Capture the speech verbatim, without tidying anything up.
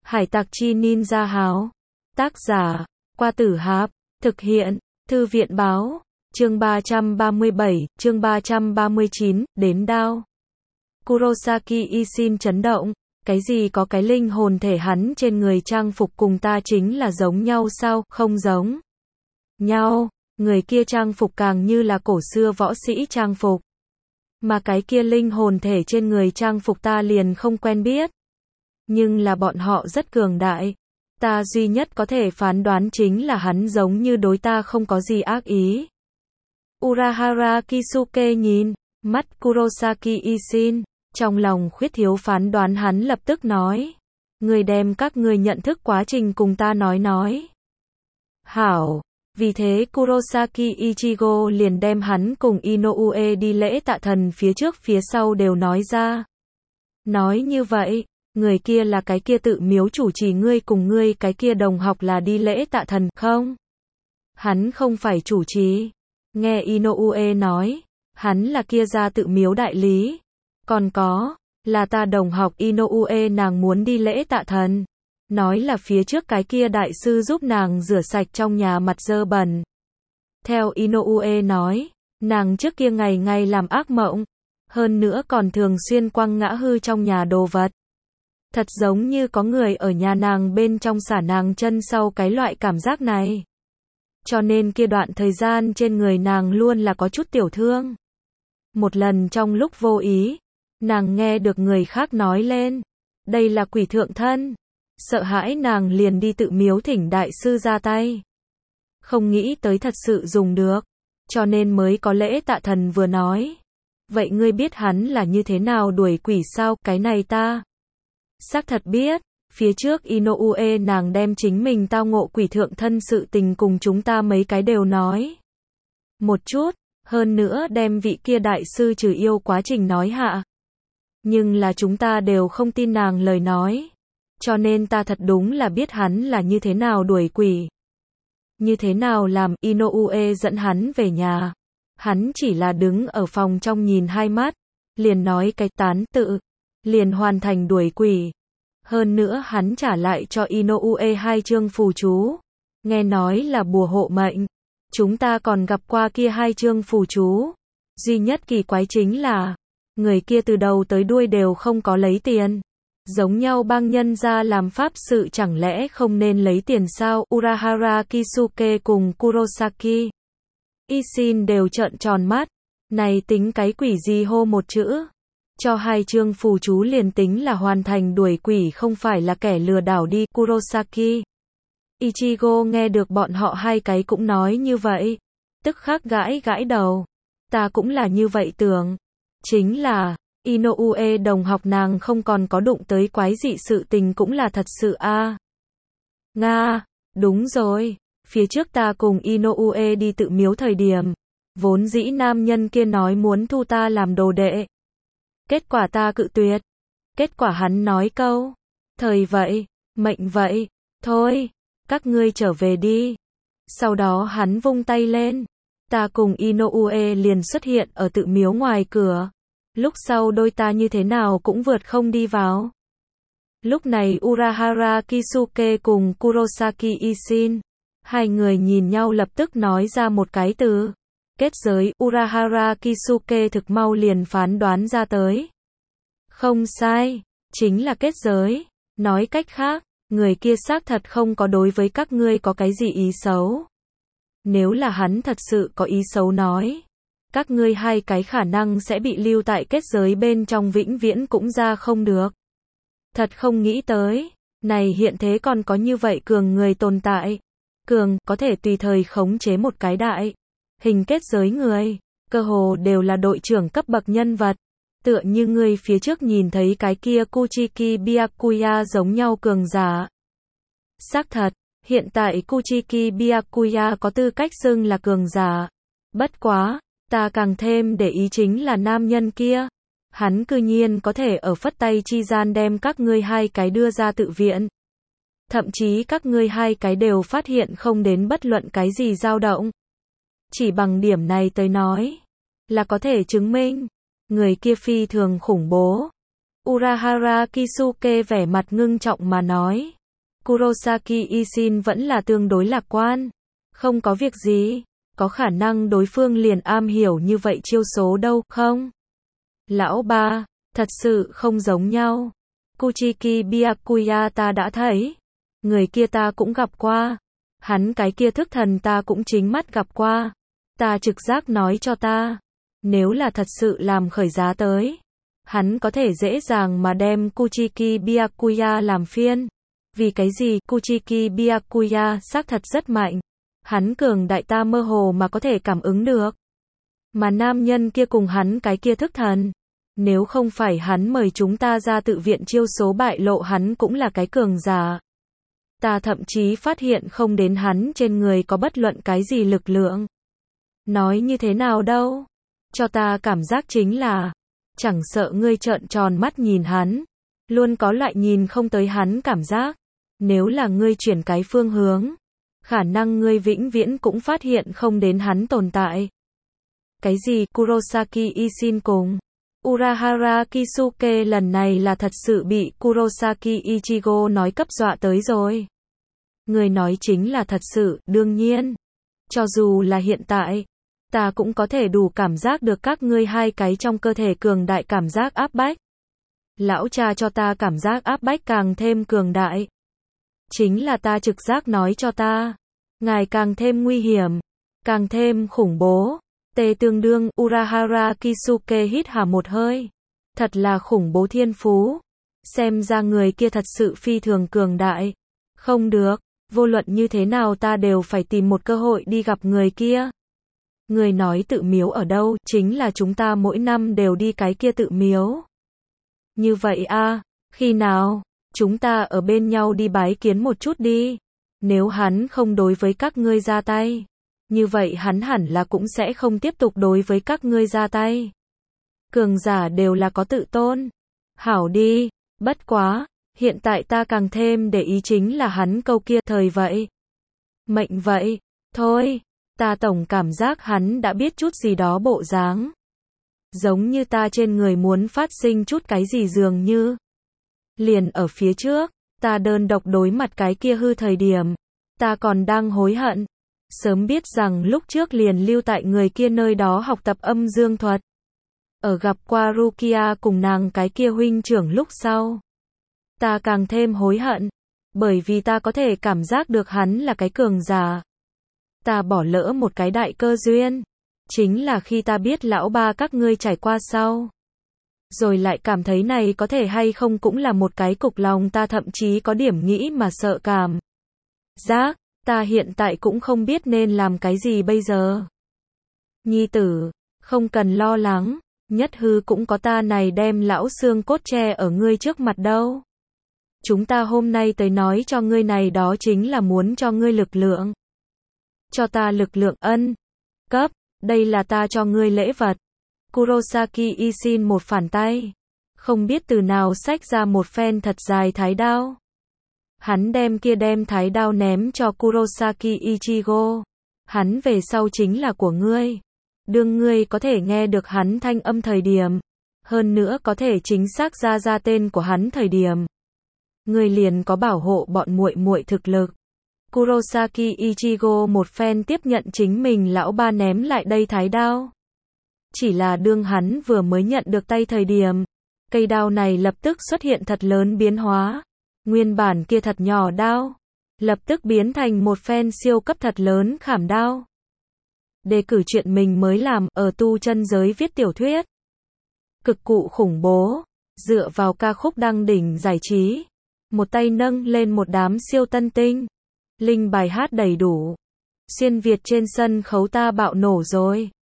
Hải tặc chi ninja háo. Tác giả, Qua Tử Háp. Thực hiện, Thư viện báo. Chương ba trăm ba mươi bảy, chương ba trăm ba mươi chín, đến đao. Kurosaki Ishin chấn động. Cái gì có cái linh hồn thể hắn trên người trang phục cùng ta chính là giống nhau sao? Không giống nhau. Người kia trang phục càng như là cổ xưa võ sĩ trang phục. Mà cái kia linh hồn thể trên người trang phục ta liền không quen biết. Nhưng là bọn họ rất cường đại. Ta duy nhất có thể phán đoán chính là hắn giống như đối ta không có gì ác ý. Urahara Kisuke nhìn mắt Kurosaki Ishin, trong lòng khuyết thiếu phán đoán hắn lập tức nói. Người đem các người nhận thức quá trình cùng ta nói nói. Hảo. Vì thế Kurosaki Ichigo liền đem hắn cùng Inoue đi lễ tạ thần phía trước phía sau đều nói ra. Nói như vậy, người kia là cái kia tự miếu chủ trì ngươi cùng ngươi cái kia đồng học là đi lễ tạ thần, không? Hắn không phải chủ trì. Nghe Inoue nói, hắn là kia ra tự miếu đại lý. Còn có, là ta đồng học Inoue nàng muốn đi lễ tạ thần. Nói là phía trước cái kia đại sư giúp nàng rửa sạch trong nhà mặt dơ bẩn. Theo Inoue nói, nàng trước kia ngày ngày làm ác mộng. Hơn nữa còn thường xuyên quăng ngã hư trong nhà đồ vật. Thật giống như có người ở nhà nàng bên trong xả nàng chân sau cái loại cảm giác này. Cho nên kia đoạn thời gian trên người nàng luôn là có chút tiểu thương. Một lần trong lúc vô ý, nàng nghe được người khác nói lên. Đây là quỷ thượng thân. Sợ hãi nàng liền đi tự miếu thỉnh đại sư ra tay. Không nghĩ tới thật sự dùng được. Cho nên mới có lễ tạ thần vừa nói. Vậy ngươi biết hắn là như thế nào đuổi quỷ sao? Cái này ta xác thật biết. Phía trước Inoue nàng đem chính mình tao ngộ quỷ thượng thân sự tình cùng chúng ta mấy cái đều nói. Một chút, hơn nữa đem vị kia đại sư trừ yêu quá trình nói hạ. Nhưng là chúng ta đều không tin nàng lời nói. Cho nên ta thật đúng là biết hắn là như thế nào đuổi quỷ. Như thế nào làm Inoue dẫn hắn về nhà. Hắn chỉ là đứng ở phòng trong nhìn hai mắt. Liền nói cái tán tự. Liền hoàn thành đuổi quỷ. Hơn nữa hắn trả lại cho Inoue hai chương phù chú. Nghe nói là bùa hộ mệnh. Chúng ta còn gặp qua kia hai chương phù chú. Duy nhất kỳ quái chính là, người kia từ đầu tới đuôi đều không có lấy tiền. Giống nhau bang nhân ra làm pháp sự chẳng lẽ không nên lấy tiền sao? Urahara Kisuke cùng Kurosaki Ishin đều trợn tròn mắt. Này tính cái quỷ gì hô một chữ. Cho hai chương phù chú liền tính là hoàn thành đuổi quỷ không phải là kẻ lừa đảo đi. Kurosaki Ichigo nghe được bọn họ hai cái cũng nói như vậy. Tức khắc gãi gãi đầu. Ta cũng là như vậy tưởng. Chính là, Inoue đồng học nàng không còn có đụng tới quái dị sự tình cũng là thật sự a. À. Nga, đúng rồi. Phía trước ta cùng Inoue đi tự miếu thời điểm. Vốn dĩ nam nhân kia nói muốn thu ta làm đồ đệ. Kết quả ta cự tuyệt. Kết quả hắn nói câu. Thời vậy, mệnh vậy, thôi, các ngươi trở về đi. Sau đó hắn vung tay lên. Ta cùng Inoue liền xuất hiện ở tự miếu ngoài cửa. Lúc sau đôi ta như thế nào cũng vượt không đi vào. Lúc này Urahara Kisuke cùng Kurosaki Ishin. Hai người nhìn nhau lập tức nói ra một cái từ. Kết giới. Urahara Kisuke thực mau liền phán đoán ra tới. Không sai. Chính là kết giới. Nói cách khác, người kia xác thật không có đối với các ngươi có cái gì ý xấu. Nếu là hắn thật sự có ý xấu nói. Các ngươi hai cái khả năng sẽ bị lưu tại kết giới bên trong vĩnh viễn cũng ra không được. Thật không nghĩ tới. Này hiện thế còn có như vậy cường người tồn tại. Cường, có thể tùy thời khống chế một cái đại hình kết giới người. Cơ hồ đều là đội trưởng cấp bậc nhân vật. Tựa như ngươi phía trước nhìn thấy cái kia Kuchiki Byakuya giống nhau cường giả. Xác thật, hiện tại Kuchiki Byakuya có tư cách xưng là cường giả. Bất quá, ta càng thêm để ý chính là nam nhân kia. Hắn cư nhiên có thể ở phất tay chi gian đem các ngươi hai cái đưa ra tự viện. Thậm chí các ngươi hai cái đều phát hiện không đến bất luận cái gì dao động. Chỉ bằng điểm này tới nói, là có thể chứng minh. Người kia phi thường khủng bố. Urahara Kisuke vẻ mặt ngưng trọng mà nói. Kurosaki Ishin vẫn là tương đối lạc quan. Không có việc gì, có khả năng đối phương liền am hiểu như vậy chiêu số đâu, không? Lão ba, thật sự không giống nhau. Kuchiki Byakuya ta đã thấy. Người kia ta cũng gặp qua. Hắn cái kia thức thần ta cũng chính mắt gặp qua. Ta trực giác nói cho ta. Nếu là thật sự làm khởi giá tới. Hắn có thể dễ dàng mà đem Kuchiki Byakuya làm phiên. Vì cái gì? Kuchiki Byakuya xác thật rất mạnh. Hắn cường đại ta mơ hồ mà có thể cảm ứng được. Mà nam nhân kia cùng hắn cái kia thức thần. Nếu không phải hắn mời chúng ta ra tự viện chiêu số bại lộ hắn cũng là cái cường giả. Ta thậm chí phát hiện không đến hắn trên người có bất luận cái gì lực lượng. Nói như thế nào đâu? Cho ta cảm giác chính là, chẳng sợ ngươi trợn tròn mắt nhìn hắn, luôn có loại nhìn không tới hắn cảm giác. Nếu là ngươi chuyển cái phương hướng, khả năng ngươi vĩnh viễn cũng phát hiện không đến hắn tồn tại. Cái gì? Kurosaki Ishin cùng Urahara Kisuke lần này là thật sự bị Kurosaki Ichigo nói cấp dọa tới rồi. Người nói chính là thật sự, đương nhiên. Cho dù là hiện tại, ta cũng có thể đủ cảm giác được các ngươi hai cái trong cơ thể cường đại cảm giác áp bách. Lão cha cho ta cảm giác áp bách càng thêm cường đại. Chính là ta trực giác nói cho ta. Ngài càng thêm nguy hiểm, càng thêm khủng bố. Tê tương đương, Urahara Kisuke hít hà một hơi. Thật là khủng bố thiên phú. Xem ra người kia thật sự phi thường cường đại. Không được, vô luận như thế nào ta đều phải tìm một cơ hội đi gặp người kia. Người nói tự miếu ở đâu? Chính là chúng ta mỗi năm đều đi cái kia tự miếu. Như vậy a, khi nào? Chúng ta ở bên nhau đi bái kiến một chút đi. Nếu hắn không đối với các ngươi ra tay, như vậy hắn hẳn là cũng sẽ không tiếp tục đối với các ngươi ra tay. Cường giả đều là có tự tôn. Hảo đi, bất quá, hiện tại ta càng thêm để ý chính là hắn câu kia thời vậy. Mệnh vậy, thôi, ta tổng cảm giác hắn đã biết chút gì đó bộ dáng. Giống như ta trên người muốn phát sinh chút cái gì dường như. Liền ở phía trước, ta đơn độc đối mặt cái kia hư thời điểm, ta còn đang hối hận. Sớm biết rằng lúc trước liền lưu tại người kia nơi đó học tập âm dương thuật. Ở gặp qua Rukia cùng nàng cái kia huynh trưởng lúc sau. Ta càng thêm hối hận. Bởi vì ta có thể cảm giác được hắn là cái cường giả. Ta bỏ lỡ một cái đại cơ duyên. Chính là khi ta biết lão ba các ngươi trải qua sau. Rồi lại cảm thấy này có thể hay không cũng là một cái cục lòng ta thậm chí có điểm nghĩ mà sợ cảm. Giác, ta hiện tại cũng không biết nên làm cái gì bây giờ. Nhi tử, không cần lo lắng, nhất hư cũng có ta này đem lão xương cốt tre ở ngươi trước mặt đâu. Chúng ta hôm nay tới nói cho ngươi này đó chính là muốn cho ngươi lực lượng. Cho ta lực lượng ân, cấp, đây là ta cho ngươi lễ vật. Kurosaki Ishin một phản tay, không biết từ nào xách ra một phen thật dài thái đao. Hắn đem kia đem thái đao ném cho Kurosaki Ichigo. Hắn về sau chính là của ngươi. Đương ngươi có thể nghe được hắn thanh âm thời điểm, hơn nữa có thể chính xác ra ra tên của hắn thời điểm, ngươi liền có bảo hộ bọn muội muội thực lực. Kurosaki Ichigo một phen tiếp nhận chính mình lão ba ném lại đây thái đao. Chỉ là đương hắn vừa mới nhận được tay thời điểm, cây đao này lập tức xuất hiện thật lớn biến hóa. Nguyên bản kia thật nhỏ đao, lập tức biến thành một phen siêu cấp thật lớn khảm đao. Đề cử chuyện mình mới làm ở tu chân giới viết tiểu thuyết. Cực cụ khủng bố, dựa vào ca khúc đăng đỉnh giải trí. Một tay nâng lên một đám siêu tân tinh. Linh bài hát đầy đủ. Xuyên Việt trên sân khấu ta bạo nổ rồi.